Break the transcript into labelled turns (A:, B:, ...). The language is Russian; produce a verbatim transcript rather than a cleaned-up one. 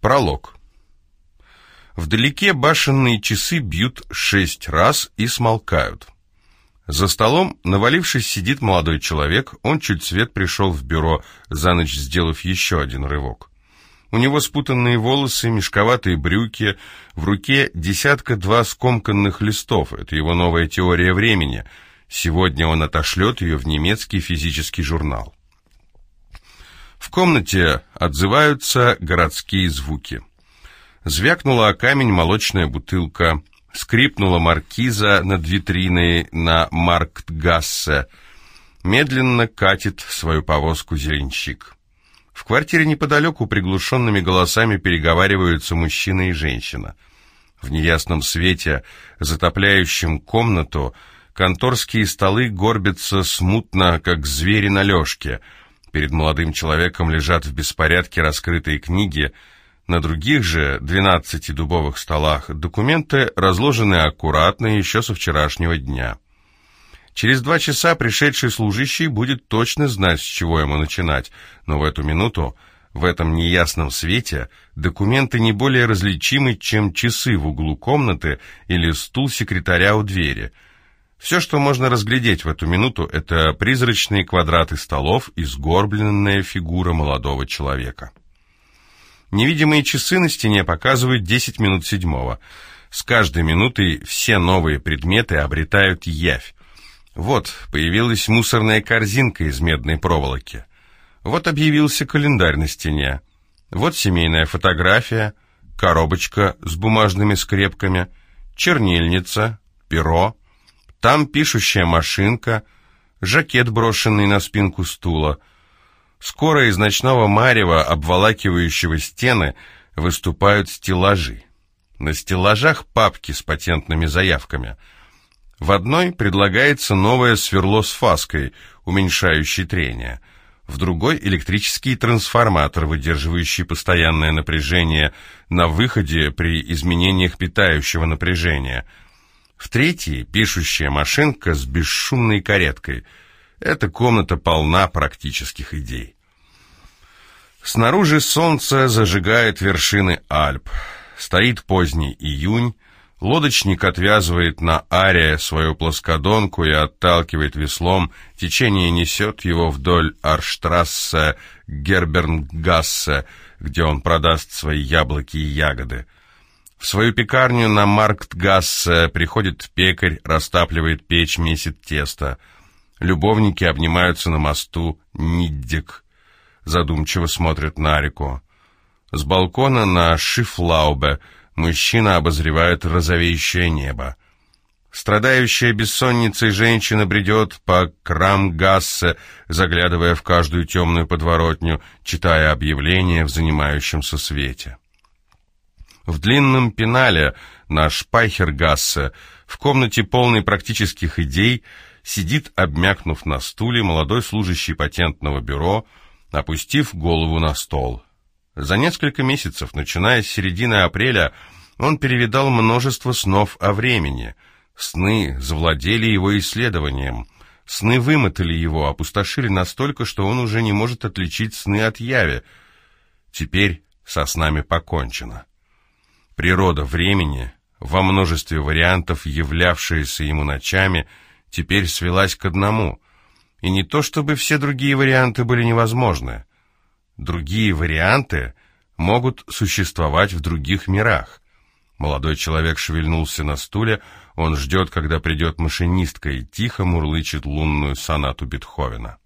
A: Пролог. Вдалеке башенные часы бьют шесть раз и смолкают. За столом, навалившись, сидит молодой человек. Он чуть свет пришел в бюро, за ночь сделав еще один рывок. У него спутанные волосы, мешковатые брюки, в руке десятка-два скомканных листов. Это его новая теория времени. Сегодня он отошлет ее в немецкий физический журнал. В комнате отзываются городские звуки. Звякнула о камень молочная бутылка, скрипнула маркиза над витриной на Марктгассе. Медленно катит свою повозку зеленщик. В квартире неподалеку приглушенными голосами переговариваются мужчина и женщина. В неясном свете, затопляющем комнату, конторские столы горбятся смутно, как звери на лёжке. Перед молодым человеком лежат в беспорядке раскрытые книги. На других же двенадцати дубовых столах документы разложены аккуратно еще со вчерашнего дня. Через два часа пришедший служащий будет точно знать, с чего ему начинать, но в эту минуту, в этом неясном свете, документы не более различимы, чем часы в углу комнаты или стул секретаря у двери. Все, что можно разглядеть в эту минуту, это призрачные квадраты столов и сгорбленная фигура молодого человека. Невидимые часы на стене показывают десять минут седьмого. С каждой минутой все новые предметы обретают явь. Вот появилась мусорная корзинка из медной проволоки. Вот объявился календарь на стене. Вот семейная фотография, коробочка с бумажными скрепками, чернильница, перо. Там пишущая машинка, жакет, брошенный на спинку стула. Скоро из ночного марева, обволакивающего стены, выступают стеллажи. На стеллажах папки с патентными заявками. В одной предлагается новое сверло с фаской, уменьшающей трение. В другой электрический трансформатор, выдерживающий постоянное напряжение на выходе при изменениях питающего напряжения. В третьей пишущая машинка с бесшумной кареткой. Эта комната полна практических идей. Снаружи солнце зажигает вершины Альп. Стоит поздний июнь. Лодочник отвязывает на аре свою плоскодонку и отталкивает веслом. Течение несет его вдоль Арштрассе, Гербернгассе, где он продаст свои яблоки и ягоды. В свою пекарню на Марктгассе приходит пекарь, растапливает печь, месит тесто. Любовники обнимаются на мосту Ниддек, задумчиво смотрят на реку. С балкона на Шифлаубе мужчина обозревает розовеющее небо. Страдающая бессонницей женщина бредет по Крамгассе, заглядывая в каждую темную подворотню, читая объявления в занимающемся свете. В длинном пенале на Шпайхергассе, в комнате полной практических идей, сидит, обмякнув на стуле, молодой служащий патентного бюро, опустив голову на стол. За несколько месяцев, начиная с середины апреля, он перевидал множество снов о времени. Сны завладели его исследованием. Сны вымотали его, опустошили настолько, что он уже не может отличить сны от яви. Теперь со снами покончено. Природа времени, во множестве вариантов являвшаяся ему ночами, теперь свелась к одному. И не то чтобы все другие варианты были невозможны. Другие варианты могут существовать в других мирах. Молодой человек шевельнулся на стуле, он ждет, когда придет машинистка, и тихо мурлычет лунную сонату Бетховена.